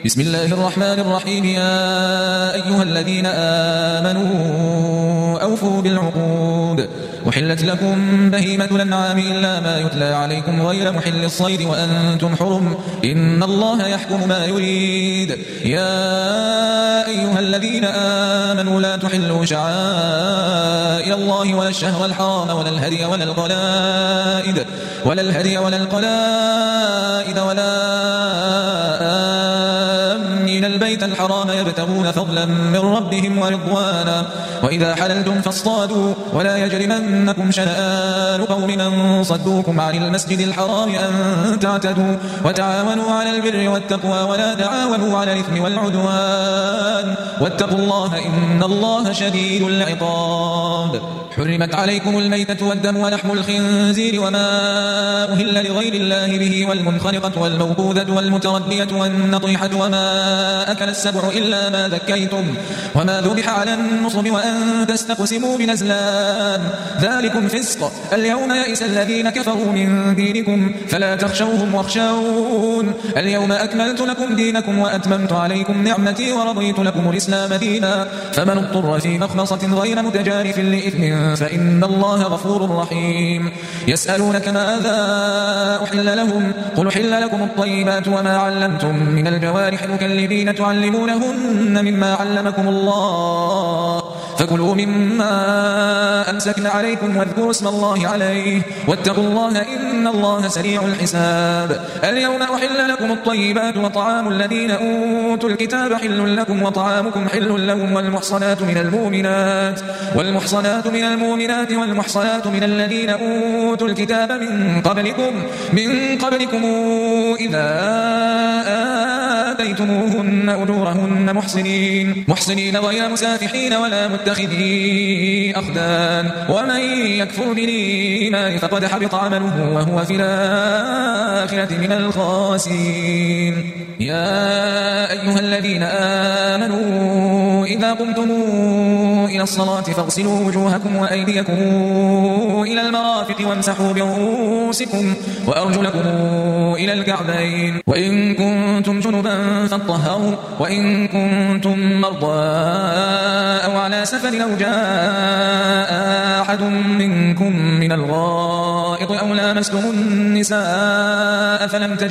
بسم الله الرحمن الرحيم. يا أيها الذين آمنوا أوفوا بالعقود. وحلت لكم بهيمة الأنعام إلا ما يتلى عليكم غير محل الصيد وأنتم حرم، إن الله يحكم ما يريد. يا أيها الذين آمنوا لا تحلوا شعائر الله ولا الشهر الحرام ولا الهدي ولا القلائد ولا آمين البيت الحرام يبتغون فضلا من ربهم ورضوانا، وإذا حللتم فاصطادوا ولا يجرمنكم شنآن قوم أن صدوكم عن المسجد الحرام أن تعتدوا، وتعاونوا على البر والتقوى ولا تعاونوا على الإثم والعدوان، واتقوا الله إن الله شديد العقاب. حرمت عليكم الميتة والدم ولحم الخنزير وما أهل لغير الله به والمنخنقة والموقوذة والمتردية والنطيحة وما أكل السبع إلا ما ذكيتم وما ذبح على النصب وأن تستقسموا بالأزلام، ذلكم فسق. اليوم يئس الذين كفروا من دينكم فلا تخشوهم واخشون. اليوم أكملت لكم دينكم وأتممت عليكم نعمتي ورضيت لكم الإسلام دينا، فمن اضطر في مخمصة غير متجانف لإثم فإن الله غفور رحيم. يسألونك ماذا أحل لهم قل أحل لكم الطيبات وما علمتم من الجوارح مكلبين تعلمونهن مما علمكم الله، فكلوا مما أمسكن عليكم واذكروا اسم الله عليه واتقوا الله إن الله سريع الحساب. اليوم أحل لكم الطيبات وطعام الذين أوتوا الكتاب حل لكم وطعامكم حل لهم والمحصنات من المؤمنات والمحصنات من الذين أوتوا الكتاب من قبلكم إذا آتيتموهن أجورهن محصنين غير مسافحين ولا متخذي أخدان، ومن يكفر بالإيمان فقد حبط عمله وهو في الآخرة من الخاسرين. يا أيها الذين آمنوا إذا قمتم إلى الصلاة فاغسلوا وجوهكم وأيديكم إلى المرافق وامسحوا برؤوسكم وأرجلكم إلى الكعبين، وإن كنتم جنبا فاطهروا، وإن كنتم مرضى أو على سفر أو جاء أحد منكم من الغائط أو لامستم النساء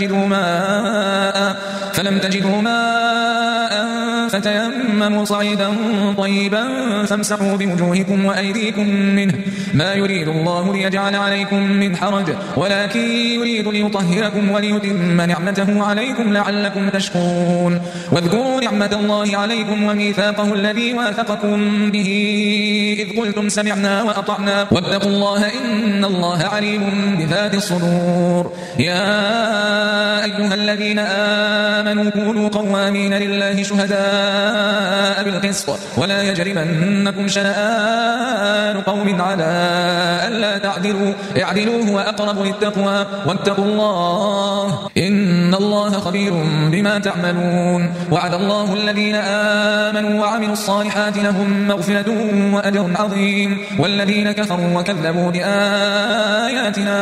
فلم تجدوا ماء فتيمموا صعيدا طيبا فامسحوا بوجوهكم وأيديكم منه، ما يريد الله ليجعل عليكم من حرج ولكن يريد ليطهركم وليتم نعمته عليكم لعلكم تشكرون. واذكروا نعمة الله عليكم وميثاقه الذي واثقكم به إذ قلتم سمعنا وأطعنا واتقوا الله إن الله عليم بذات الصدور. يا أيها الذين آمنوا كونوا قوامين لله شهداء بالقسط ولا يجرمنكم شنآن قوم على ألا تعدلوا اعدلوا هو أقرب للتقوى واتقوا الله إن الله خبير بما تعملون. وعد الله الذين آمنوا وعملوا الصالحات لهم مغفرة وأجر عظيم، والذين كفروا وكذبوا بآياتنا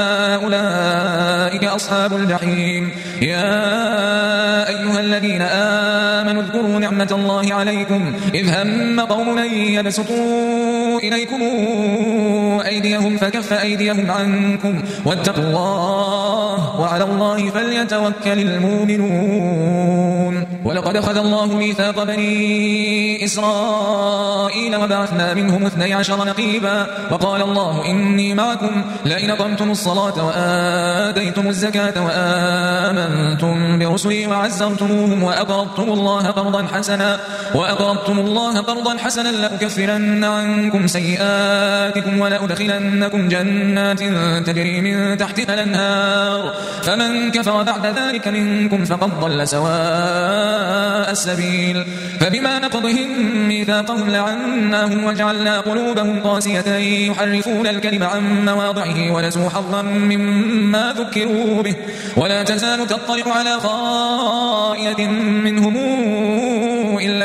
أولئك أصحاب الجحيم. يا أيها الذين آمنوا اذكروا نعمة الله عليكم إذ هم قوم أن يبسطوا إليكم أيديهم فكف أيديهم عنكم واتقوا الله وعلى الله فليتوكل المؤمنون. ولقد أخذ الله ميثاق بني إسرائيل وبعثنا منهم 12 نقيبا وقال الله إني معكم لئن أقمتم الصلاة وآتيتم الزكاة وآمنتم برسلي وعزرتموهم وأقرضتم الله قرضا حسنا لأكفرن عنكم سيئاتكم ولأدخلنكم جنات تجري من تحتها الأنهار، فمن كفر بعد ذلك منكم فقد ضل سواء السبيل. فبما نقضهم ميثاقهم لعناهم وجعلنا قلوبهم قاسية يحرفون الكلم عن مواضعه ونسوا حظا مما ذكروا به، ولا تزال تطلع على خائنة منهم إلا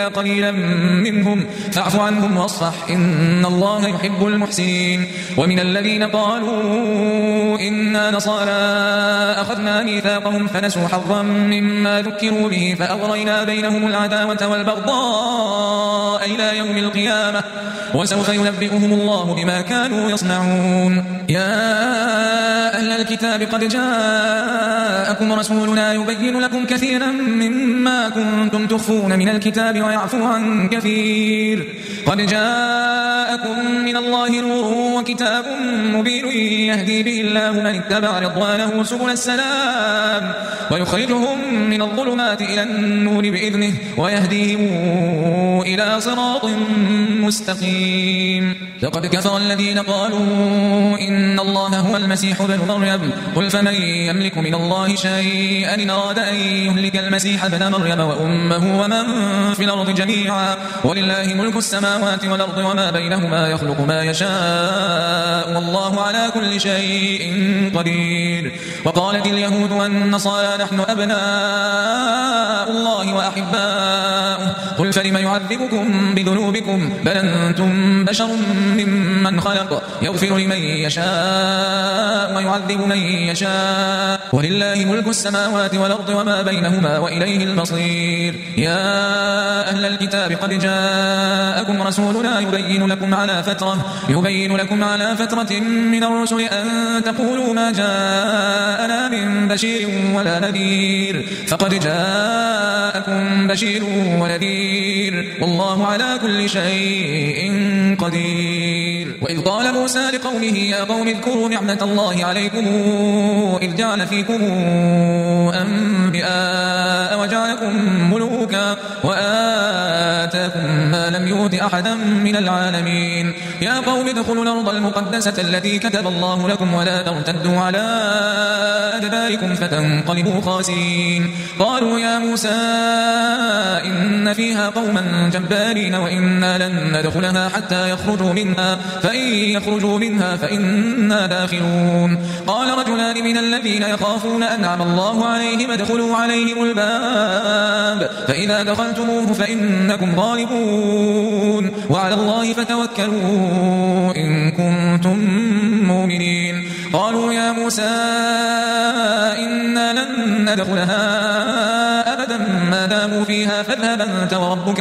قليلا منهم فاعف عنهم واصفح إن الله يحب المحسنين. ومن الذين قالوا إنا نصارى أخذنا ميثاقهم فنسوا حظا مما ذكروا به فأغرينا بينهم العداوة والبغضاء إلى يوم القيامة وسوف ينبئهم الله بما كانوا يصنعون. يا أهل الكتاب قد جاءكم رسولنا يبين لكم كثيرا مما كنتم تخفون من الكتاب ويعفو عن كثير قد جاءكم من الله نور وكتاب مبين يهدي به الله من اتبع رضوانه سبل السلام ويخرجهم من الظلمات إلى النور بإذنه ويهديهم إلى صراط مستقيم. لقد كفر الذين قالوا إن الله هو المسيح ابن مريم قل فمن يملك من الله شيئا إن أراد أن يهلك المسيح ابن مريم وأمه ومن في الأرض جميعا ولله ملك السماوات والأرض وما بينهما يخلق ما يشاء والله على كل شيء قدير. وقالت اليهود والنصارى نحن أبناء الله وأحباؤه قل فلم يعذبكم بذنوبكم بل أنتم بشر ممن خلق يغفر لمن يشاء ويعذب من يشاء ولله ملك السماوات والأرض وما بينهما وإليه المصير. يا أهل الكتاب قد جاءكم رسولنا يبين لكم على فترة من الرسل أن تقولوا ما جاءنا من بشير ولا نذير فقد جاءكم بشير ونذير والله على كل شيء قدير. وإذ قال موسى لقومه يا قوم اذكروا نعمة الله عليكم إذ جعل فيكم أنبياء وجعلكم ملوكا وآتاكم ما لم يؤت أحدا من العالمين. يا قوم ادخلوا الأرض المقدسة التي كتب الله لكم ولا ترتدوا على أدباركم فتنقلبوا خاسرين. قالوا يا موسى إن فيها قوما جبارين وإنا لن ندخلها حتى يخرجوا منها فإن يخرجوا منها فإنا داخلون. قال رجلان من الذين يخافون أنعم الله عليهم ادخلوا عليهم الباب فإذا دخلتموه فإنكم غالبون وعلى الله فتوكلوا إن كنتم مؤمنين. قالوا يا موسى إنا لن ندخلها أبدا ما داموا فيها فاذهب أنت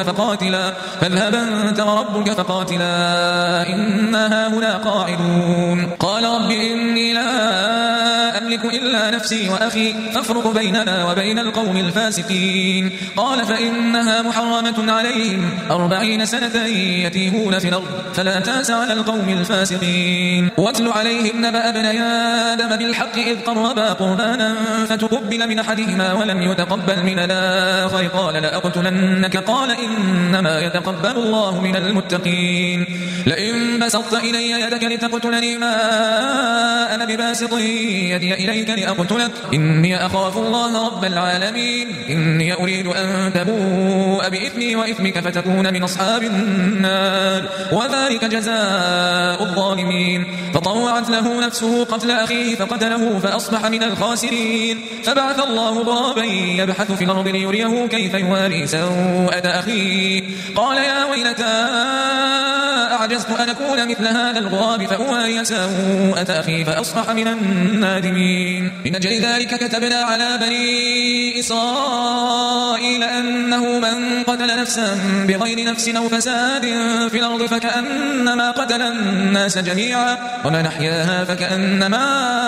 وربك فقاتلا إنا هاهنا قاعدون. قال رب إني لا أملك إلا نفسي وأخي فافرق بيننا وبين القوم الفاسقين. قال فإنها محرمة عليهم 40 سنة يتيهون في الأرض فلا تأس على القوم الفاسقين. واتل عليهم نبأ ابني آدم بالحق إذ قربا قربانا فتقبل من أحدهما ولم يتقبل من الآخر قال لأقتلنك قال إنما يتقبل الله من المتقين. لئن بسطت إلي يدك لتقتلني ما أنا بباسط يدي إليك لأقتلك إني أخاف الله رب العالمين. إني أريد أن تبوء بإثمي وإثمك فتكون من أصحاب النار وذلك جزاء الظالمين. فطوعت له نفسه قتل أخيه فقتله فأصبح من الخاسرين. فبعث الله غرابا يبحث في الأرض ليريه كيف يواري سوءة أخيه قال يا ويلتى أعجزت أن أكون مثل هذا الغراب فأواري سوءة أخي فأصبح من النادمين. من أجل ذلك كتبنا على بني إسرائيل أنه من قتل نفسا بغير نفس أو فساد في الأرض فكأنما قتل الناس جميعا ومن أحياها فكأنما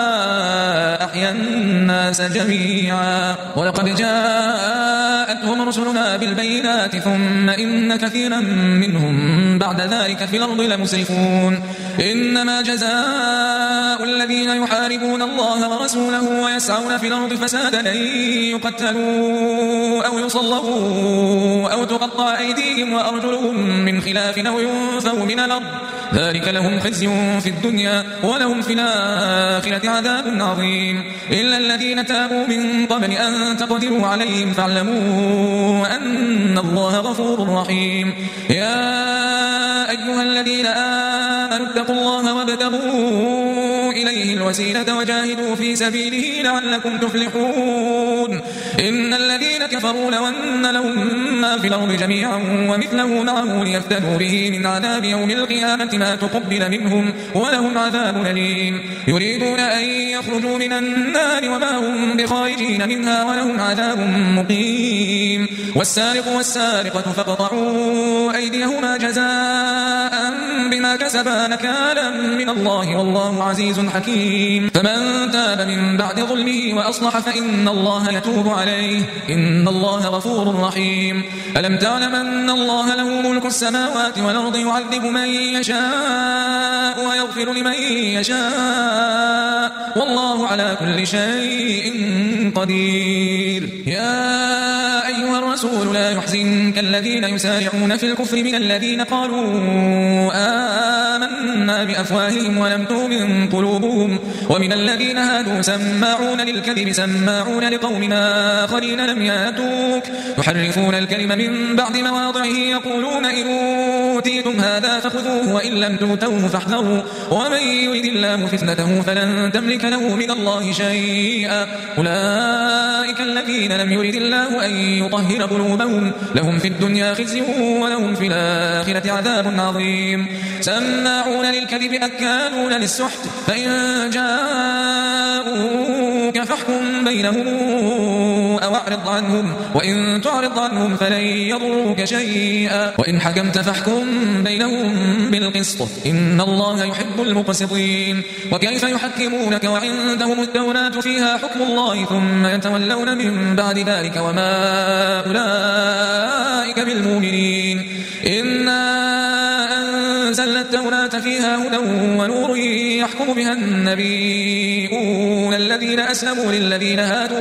أحيا الناس جميعا. ولقد جاءتهم رسلنا بالبينات ثم إن كثيرا منهم بعد ذلك في الأرض لمسرفون. إنما جزاء الذين يحاربون الله ورسوله ويسعون في الأرض فسادا أن يقتلوا أو يصلبوا أو تقطع أيديهم وأرجلهم من خلاف أو ينفوا من الأرض ذلك لهم خزي في الدنيا ولهم في الآخرة عذاب عظيم. إلا الذين تابوا من قبل أن تقدروا عليهم فاعلموا أن الله غفور رحيم. يا أيها الذين آمنوا اتقوا الله وابتغوا إليه الوسيلة وجاهدوا في سبيله لعلكم تفلحون إن الذين كفروا لو أن لهم ما في الأرض جميعا ومثله معه ليفتدوا به من عذاب يوم القيامة ما تقبل منهم ولهم عذاب أليم يريدون أن يخرجوا من النار وما هم بخارجين منها ولهم عذاب مقيم والسارق والسارقة فاقطعوا أيديهما جزاء بما كسبا نكالا من الله والله عزيز حكيم فمن تاب من بعد ظلمه وأصلح فإن الله يتوب عليه إن الله غفور رحيم ألم تعلم أن الله له ملك السماوات والأرض يعذب من يشاء ويغفر لمن يشاء والله على كل شيء قدير يا أيها الرسول لا يحزنك الذين يسارعون في الكفر من الذين قالوا آمنا بأفواههم ولم تؤمن قلوبهم ومن الذين هادوا سماعون للكذب سماعون لقوم آخرين لم يأتوك يحرفون الكلم من بعد مواضعه يقولون إن أوتيتم هذا فخذوه وإن لم تؤتوه فاحذروا ومن يرد الله فتنته فلن تملك له من الله شيئا أولئك الذين لم يرد الله أن يطهر قلوبهم لهم في الدنيا خزي ولهم في الآخرة عذاب عظيم سماعون للكذب أكالون للسحت فإن جاءوك فاحكم بينهم أو أعرض عنهم وإن تعرض عنهم فلن يضروك شيئا وإن حكمت فاحكم بينهم بالقسط إن الله يحب المقسطين وكيف يحكمونك وعندهم التوراة فيها حكم الله ثم يتولون من بعد ذلك وما أولئك بالمؤمنين إنا أنزلنا التوراة فيها هدى ونور يحكم بها النبيون الذين أسلموا للذين هادوا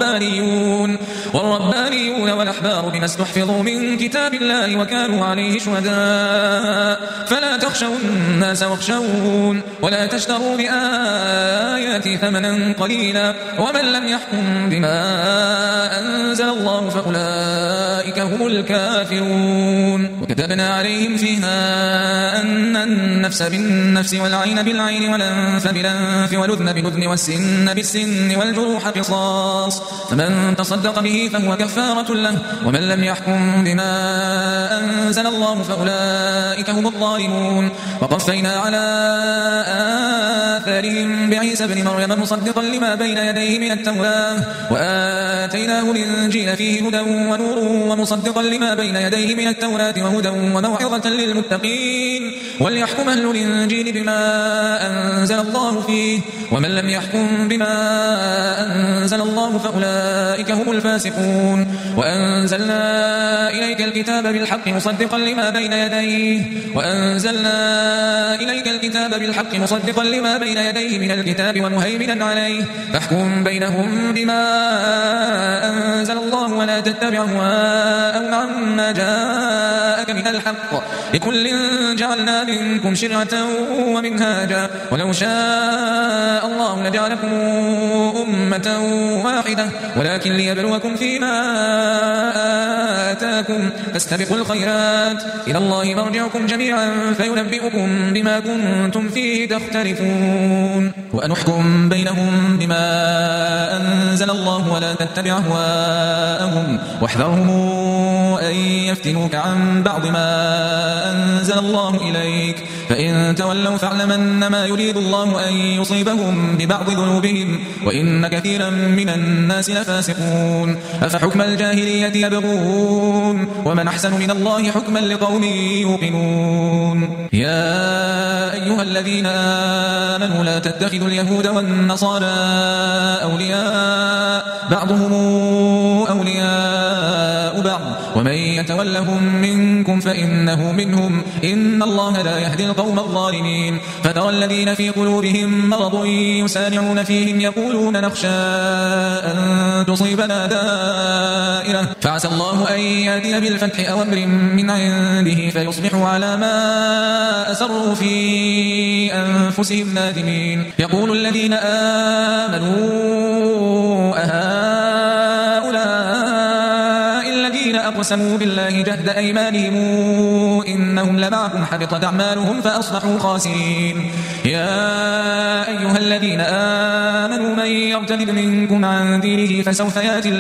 والربانيون والأحبار بما استحفظوا من كتاب الله وكانوا عليه شهداء فلا تخشوا الناس واخشون ولا تشتروا بآياتي ثمنا قليلا ومن لم يحكم بما أنزل الله فأولئك هم الكافرون وكتبنا عليهم فيها أن النفس بالنفس والعين بالعين والأنف بالأنف والأذن بالأذن والسن بالسن والجروح قصاص فمن تصدق به فهو كفارة له ومن لم يحكم بما أنزل الله فأولئك هم الظالمون وقفينا على آثارهم بعيسى بن مريم مصدقا لما بين يديه من التوراة وآتيناه الإنجيل فيه هدى ونور ومصدقا لما بين يديه من التوراة وهدى وموعظة للمتقين وليحكم أهل الإنجيل بما أنزل الله فيه ومن لم يحكم بما أنزل الله فأولئك هم الفاسقون وأنزلنا إليك الكتاب بالحق مصدقا لما بين يديه من الكتاب ومهيمنا عليه فاحكم بينهم بما أنزل الله ولا تتبع أهواءهم عما جاءك من الحق لكل جعلنا منكم شرعة ومنهاجا ولو شاء الله لجعلكم أمة واحدة ولكن ليبلوكم فيما آتاكم فاستبقوا الخيرات إلى الله مرجعكم جميعا فينبئكم بما كنتم فيه تختلفون وأن احكم بينهم بما أنزل الله ولا تتبع أهواءهم واحذرهم أن يفتنوك عن بعض ما أنزل الله إليك فإن تولوا فاعلم أنما يريد الله أن يصيبهم ببعض ذنوبهم وإن كثيرا من الناس لفاسقون أفحكم الجاهلية يبغون ومن أحسن من الله حكما لقوم يوقنون يا أيها الذين آمنوا لا تتخذوا اليهود والنصارى أولياء بعضهم أولياء بعض ومن يتولهم منكم فإنه منهم إن الله لا يهدي القوم الظالمين فترى الذين في قلوبهم مرض يسارعون فيهم يقولون نخشى أن تصيبنا دائرة فعسى الله أن يأتي بالفتح أو أمر من عنده فيصبحوا على ما أسروا في أنفسهم نادمين يقول الذين آمنوا أهؤلاء الذين الذين أقسموا بالله جهد أيمانهم إنهم لمعكم حبطت أعمالهم فأصبحوا خاسرين. يا أيها الذين آمنوا من يرتد منكم عن دينه فسوف يأتي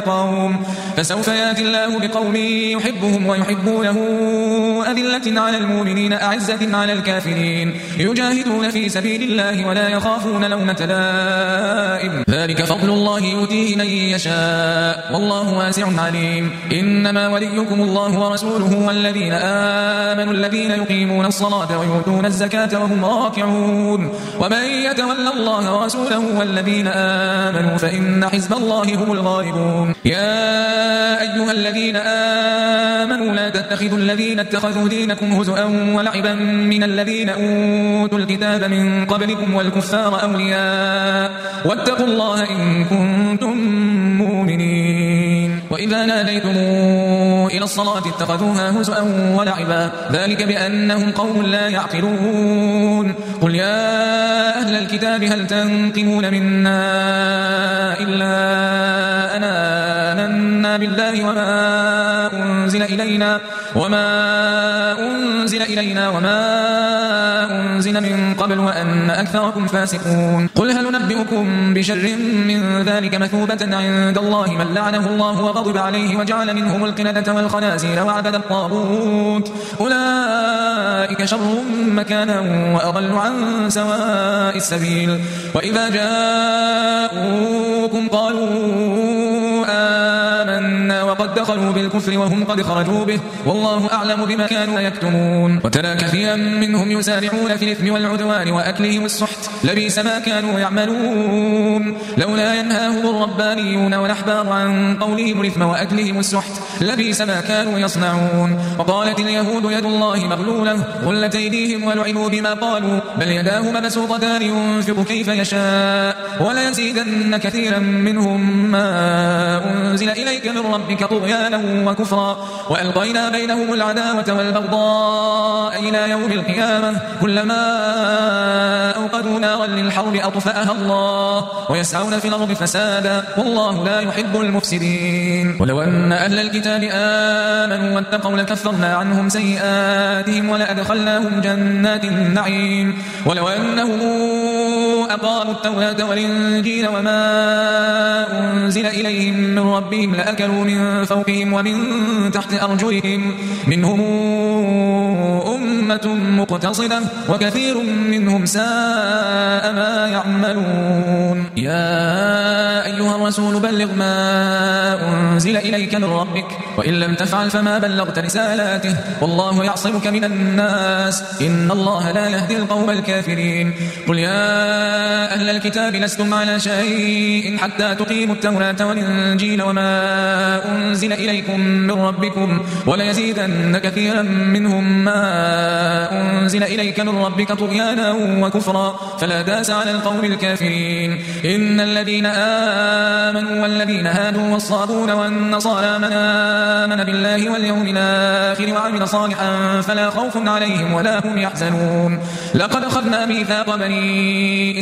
الله بقوم يحبهم ويحبونه أذلة على المؤمنين أعزة على الكافرين يجاهدون في سبيل الله ولا يخافون لومة لائم ذلك فضل الله يؤتيه من يشاء والله واسع عليم. إنما وليكم الله ورسوله والذين آمنوا الذين يقيمون الصلاة ويؤتون الزكاة وهم راكعون ومن يتولى الله ورسوله والذين آمنوا فإن حزب الله هم الغالبون. يا أيها الذين آمنوا لا تتخذوا الذين اتخذوا دينكم هزؤا ولعبا من الذين أوتوا الكتاب من قبلكم والكفار أولياء واتقوا الله إن كنتم مؤمنين. وإذا ناديتم إلى الصلاة اتخذوها هزؤا ولعبا ذلك بأنهم قوم لا يعقلون. قل يا أهل الكتاب هل تنقمون منا إلا أن آمنا بالله وما أنزل إلينا وما أنزل من قبل وأن أكثركم فاسقون. قل هل ننبئكم بشر من ذلك مثوبة عند الله من لعنه الله وغضب عليه وجعل منهم القردة والخنازير وعبد الطاغوت أولئك شر مكانا وأضل عن سواء السبيل. وإذا جاءوكم قالوا آمنا وقد دخلوا بالكفر وهم قد خرجوا به والله أعلم بما كانوا يكتمون. وترى كثيرا منهم يسارعون في الإثم والعدوان وأكلهم السحت لبئس ما كانوا يعملون. لولا ينهاهم الربانيون والأحبار عن قولهم الإثم وأكلهم السحت لبئس ما كانوا يصنعون. وقالت اليهود يد الله مغلولة غلت أيديهم ولعنوا بما قالوا بل يداه مبسوطتان ينفق كيف يشاء وليزيدن كثيرا منهم ما أنزل إليك من ربك طغيانا وكفرا وألقينا بينهم العداوة والبغضاء إلى يوم القيامة كلما أوقدوا نارا للحرب أطفأها الله ويسعون في الأرض فسادا والله لا يحب المفسدين. ولو أن أهل الكتاب آمنوا واتقوا لكفرنا عنهم سيئاتهم ولأدخلناهم جنات النعيم. ولو أنهم أقاموا التوراة والإنجيل وما أنزل إليهم من ربهم لأكلوا من فوقهم ومن تحت أرجلهم منهم أمة مقتصدة وكثير منهم ساء ما يعملون. يا أيها الرسول بلغ ما أنزل إليك من ربك وإن لم تفعل فما بلغت رسالاته والله يعصمك من الناس إن الله لا يهدي القوم الكافرين. قل يا أهل الكتاب لستم على شيء حتى تقيموا التوراة والإنجيل وما أنزل إليكم من ربكم وليزيدن كثيرا منهم ما أنزل إليك من ربك طغيانا وكفرا فلا داس على القوم الكافرين. إن الذين آمنوا والذين هادوا والصابون والنصارى من آمن بالله واليوم الآخر وعمل صالحا فلا خوف عليهم ولا هم يحزنون. لقد أخذنا ميثاق بني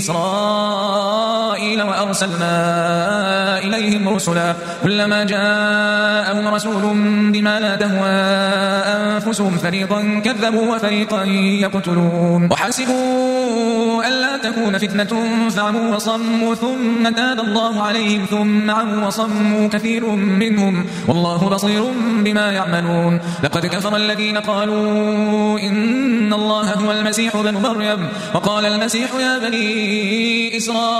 إسرائيل وأرسلنا إليهم رسلا كلما جاءهم رسول بما لا تهوى أنفسهم فريقا كذبوا وفريقا يقتلون. وحسبوا ألا تكون فتنة فعموا وصموا ثم تاب الله عليهم ثم عموا وصموا كثير منهم والله بصير بما يعملون. لقد كفر الذين قالوا إن الله هو المسيح ابن مريم وقال المسيح يا بني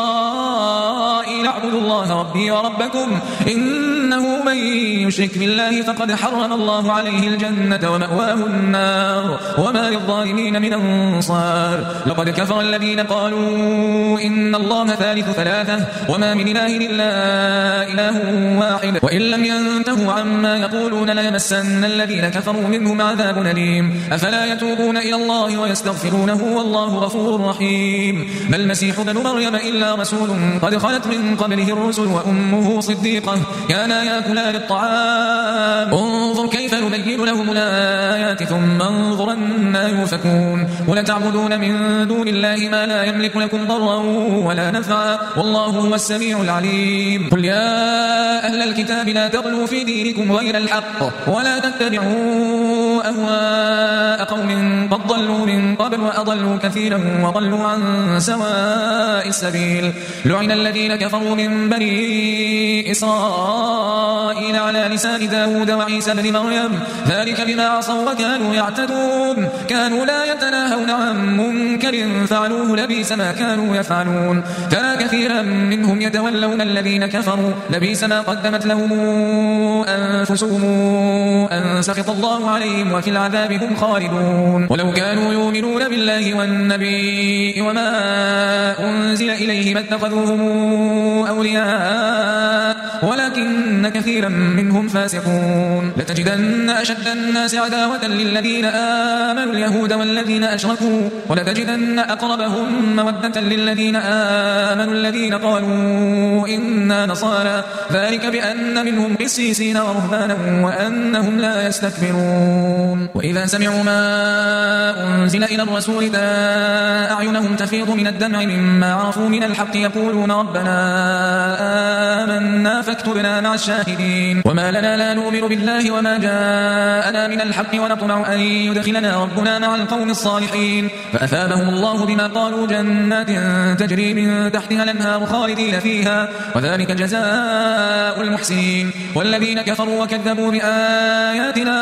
إسرائيل اعبدوا الله ربي وربكم إنه من يشرك بالله فقد حرم الله عليه الجنة ومأواه النار وما للظالمين من أنصار. لقد كفر الذين قالوا إن الله ثالث ثلاثة وما من إله إلا إله واحد وإن لم ينتهوا عما يقولون ليمسن الذين كفروا منهم عذاب أليم. أفلا يتوبون إلى الله ويستغفرونه والله غفور رحيم. ما المسيح ابن مريم إلا رسول قد خلت من قبله الرسل وأمه صديقة كانا يأكلان الطعام انظر كيف نبين لهم الآيات الآيات ثم انظر أنى يؤفكون ولتعبدون من دون الله ما لا يملك لكم ضرا ولا نفعا والله هو السميع العليم قل يا أهل الكتاب لا تغلوا في دينكم غير الحق ولا تتبعوا أهواء قوم قد ضلوا من قبل وأضلوا كثيرا وضلوا عن سواء السبيل لعن الذين كفروا من بني إسرائيل على لسان داود وعيسى بن مريم ذلك بما عصوا وكانوا يعتدون كانوا لا يتناهون عن منكر فعلوه لبئس ما كانوا يفعلون ترى كثيرا منهم يتولون الذين كفروا لبئس ما قدمت لهم أنفسهم أن سخط الله عليهم وفي العذاب هم خالدون ولو كانوا يؤمنون بالله والنبي وما أنزل إليه ما اتخذوهم أولياء ولكن كثيرا منهم فاسقون لتجدن أشد الناس عداوة للذين آمنوا اليهود والذين أشركوا ولتجدن أقربهم مودة للذين آمنوا الذين قالوا إنا نصارى ذلك بأن منهم قسيسين ورهبانا وأنهم لا يستكبرون وإذا سمعوا ما أنزل إلى الرسول ترى أعينهم تفيض من الدمع مما عرفوا من الحق يقولون ربنا آمنا فاكتبنا مع الشاهدين وما لنا لا نؤمن بالله وما جاءنا من الحق ونطمع أن يدخلنا ربنا مع القوم الصالحين فأثابهم الله بما قالوا جنات تجري من تحتها الأنهار خالدين فيها وذلك جزاء المحسنين والذين كفروا وكذبوا بآياتنا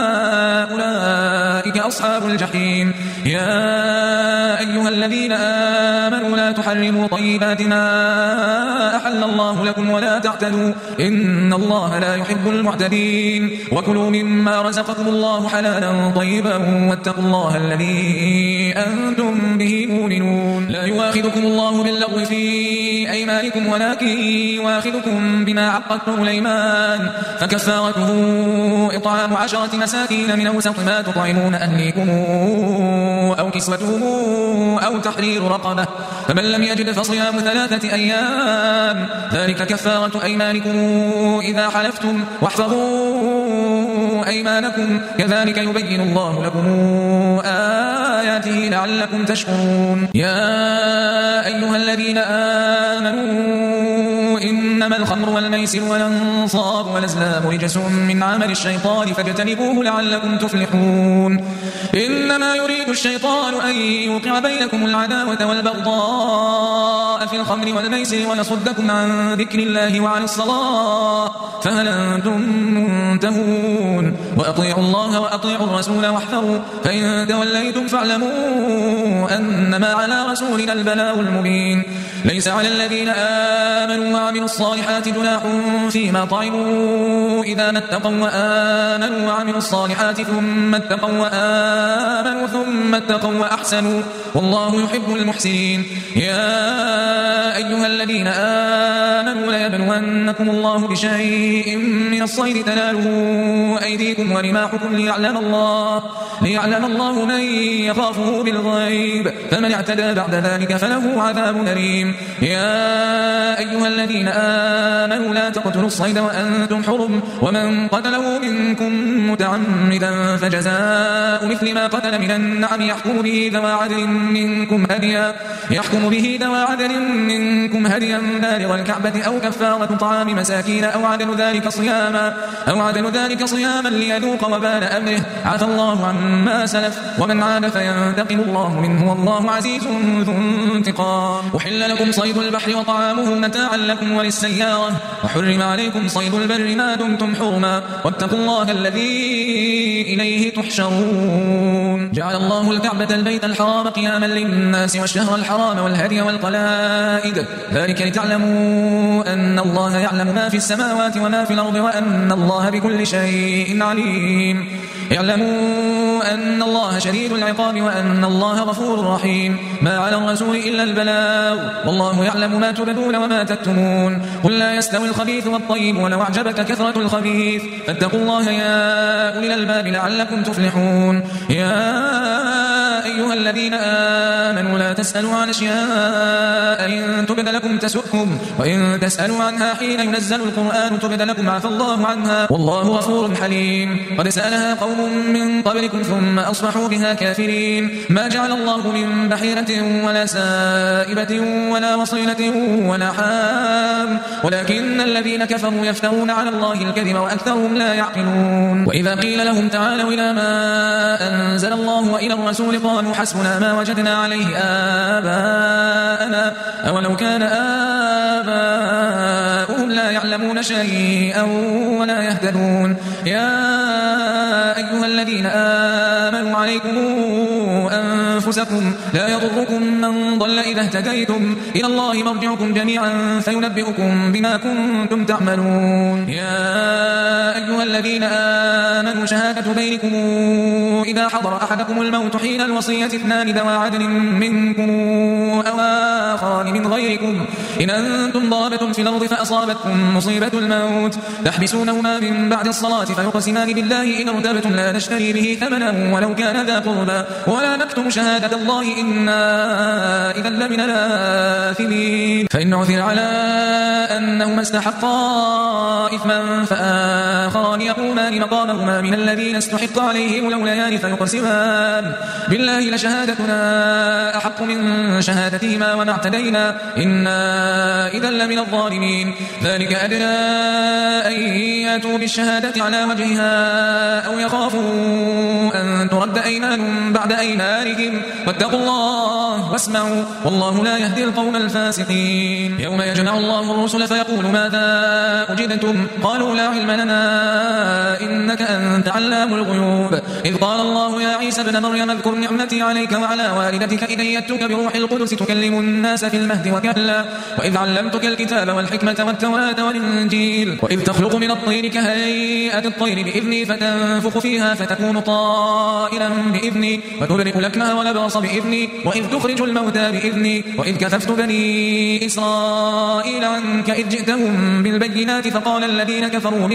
أولئك أصحاب الجحيم يا أيها الذين آمنوا لا تحرموا طيبات ما أحل الله لكم ولا تعتدوا إن الله لا يحب المعتدين وكلوا مما رزقكم الله حلالا طيبا واتقوا الله الذي أنتم به مؤمنون لا يؤاخذكم الله باللغو في أيمانكم ولكن يؤاخذكم بما عقدتم الأيمان فكفارته إطعام 10 مساكين من أوسط ما تطعمون أهليكم أو كسوتهم أو تحرير رقبة فمن لم يجد فصيام 3 أيام ذلك كفارة أيمانكم إذا حلفتم واحفظوا أيمانكم كذلك يبين الله لكم آياته لعلكم تشكرون يا أيها الذين آمنوا إنما الخمر والميسر والأنصاب والأزلام رجس من عمل الشيطان فاجتنبوه لعلكم تفلحون إنما يريد الشيطان أن يوقع بينكم العداوة والبغضاء في الخمر والميسر ويصدكم عن ذكر الله وعن الصلاة فهل أنتم منتهون وأطيعوا الله وأطيعوا الرسول واحذروا فإن توليتم فاعلموا أنما على رسولنا البلاغ المبين ليس على الذين آمنوا وعملوا الصالحات جناح فيما طعموا إذا ما اتقوا وآمنوا وعملوا الصالحات ثم اتقوا وآمنوا ثم اتقوا وأحسنوا والله يحب المحسنين يا أيها الذين آمنوا ليبلونكم الله بشيء من الصيد تناله أيديكم ورماحكم ليعلم الله من يخافه بالغيب فمن اعتدى بعد ذلك فله عذاب أليم يا أيها الذين آمنوا لا تقتلوا الصيد وأنتم حرم ومن قتله منكم متعمدا فجزاء مثل ما قتل من النعم يحكم به ذوى عدل منكم هديا بالغ الكعبة أو كفارة طعام مساكين أو عدل ذلك صياما ليذوق وبال أمره عفى الله عما سلف ومن عاد فينتقم الله منه والله عزيز ذو انتقام أحل لكم صيد البحر وطعامه متاعا لكم وللسيارة وحرم عليكم صيد البر ما دمتم حرما واتقوا الله الذي إليه تحشرون جعل الله الكعبة البيت الحرام قياما للناس والشهر الحرام والهدي والقلائد ذلك لتعلموا أن الله يعلم ما في السماوات وما في الأرض وأن الله بكل شيء عليم اعلموا أن الله شديد العقاب وأن الله غفور رحيم ما على الرسول إلا البلاغ والله يعلم ما تبدون وما تكتمون قل لا يستوي الخبيث والطيب ولو أعجبك كثرة الخبيث فاتقوا الله يا أولي الألباب لعلكم تفلحون يا أيها الذين آمنوا لا ولا تسألوا عن أشياء إن تبد لكم تسؤكم وإن تسألوا عنها حين ينزل القرآن تبد لكم عفى الله عنها والله غفور حليم. قد سألها قوم من قبلكم ثم أصبحوا بها كافرين. ما جعل الله من بحيرة ولا سائبة ولا وصيلة ولا حام ولكن الذين كفروا يفترون على الله الكذب وأكثرهم لا يعقلون. وإذا قيل لهم تعالوا إلى ما أنزل الله وإلى الرسول قالوا حسبنا ما وجدنا عليه آباءنا أولو كان آباؤهم لا يعلمون شيئا ولا يهتدون. يا أيها الذين آمنوا عليكم أنفسكم لا يضركم من ضل إذا اهتديتم إلى الله مرجعكم جميعا فينبئكم بما كنتم تعملون. يا أيها الذين آمنوا شهادة بينكم إذا حضر أحدكم الموت حين الوصية اثنان ذوى عدل منكم أو آخران من غيركم إن أنتم ضربتم في الأرض فأصابتكم مصيبة الموت تحبسونهما من بعد الصلاة فيقسمان بالله إن ارتبتم لا نشتري به ثمنا ولو كان ذا قربى ولا نكتم شهادة الله إنا إذا لمن الآثمين. فإن عثر على أنهما استحقا إثما فآخران يقومان مقامهما من الذين استحق عليهم الأوليان فيقسمان بالله لشهادتنا أحق من شهادتهما وما اعتدينا إنا إذا لمن الظالمين. ذلك أدنى أن يأتوا بالشهادة على وجهها أو يخافوا أن ترد أيمان بعد أيمانهم واتقوا الله واسمعوا والله لا يهدي القوم الفاسقين. يوم يجمع الله الرسل فيقول ماذا أجبتم قالوا لا علم لنا إنك أنت علام الغيوب. إذ قال الله يا عيسى ابن مريم اذكر نعمتي عليك وعلى والدتك إذ أيدتك بروح القدس تكلم الناس في المهد وكهلا وإذ علمتك الكتاب والحكمة والتوراة والإنجيل وإذ تخلق من الطين كهيئة الطير بإذني فتنفخ فيها فتكون طائرا بإذني وتبرئ الأكمه والأبرص بإذني وإذ تخرج الموتى بإذني وإذ كففت بني إسرائيل عنك إذ جئتهم بالبينات فقال الذين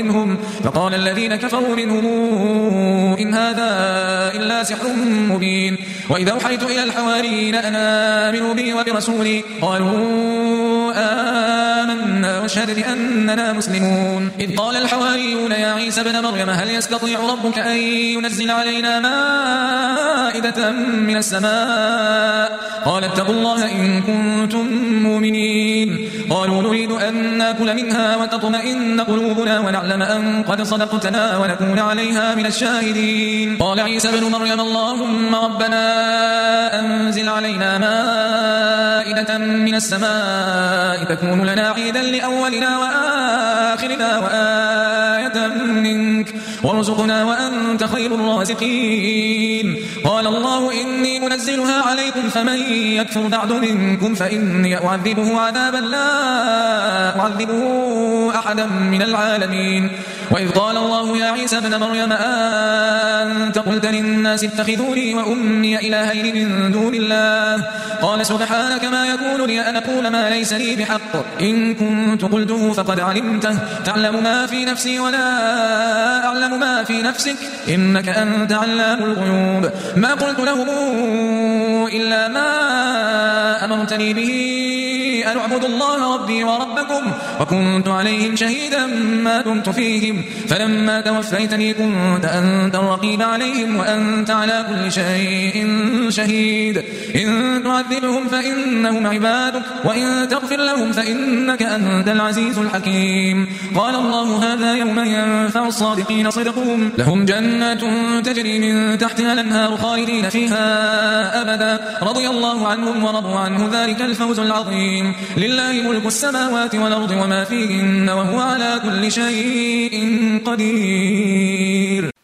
كفروا منهم إن هذا إلا سحر مبين. وإذا أوحيت إلى الحواريين أن آمنوا بي وبرسولي قالوا آمنا واشهد بأننا مسلمون. إذ قال الحواريون يا عيسى ابن مريم هل يستطيع ربك أن ينزل علينا مائدة من السماء قال اتقوا الله إن كنتم مؤمنين. قالوا نريد أن نأكل منها وتطمئن قلوبنا ونعلم أن قد صدقتنا ونكون عليها من الشاهدين. قال عيسى ابن مريم اللهم ربنا أنزل علينا مائدة من السماء تكون لنا عيدا لأولنا وآخرنا وآية منك وارزقنا وأنت خير الرازقين. قال الله إني منزلها عليكم فمن يكفر بعد منكم فإني أعذبه عذابا لا أعذبه أحدا من العالمين. وإذ قال الله يا عيسى ابن مريم أنت قلت للناس اتخذوني وأمي إلهين من دون الله قال سبحانك ما يكون لي أن أقول ما ليس لي بحق إن كنت قلته فقد علمته تعلم ما في نفسي ولا أعلم ما في نفسك إنك أنت علام الغيوب. ما قلت لهم إلا ما أمرتني به أن أعبد الله ربي وربكم وكنت عليهم شهيدا ما دمت فيهم فلما توفيتني كنت أنت الرقيب عليهم وأنت على كل شيء شهيد. إن تعذبهم فإنهم عبادك وإن تغفر لهم فإنك أنت العزيز الحكيم. قال الله هذا يوم ينفع الصادقين صدقهم لهم جنات تجري من تحتها الأنهار خالدين فيها أبدا رضي الله عنهم ورضوا عنه ذلك الفوز العظيم. لله ملك السماوات والأرض وما فيهن وهو على كل شيء قدير.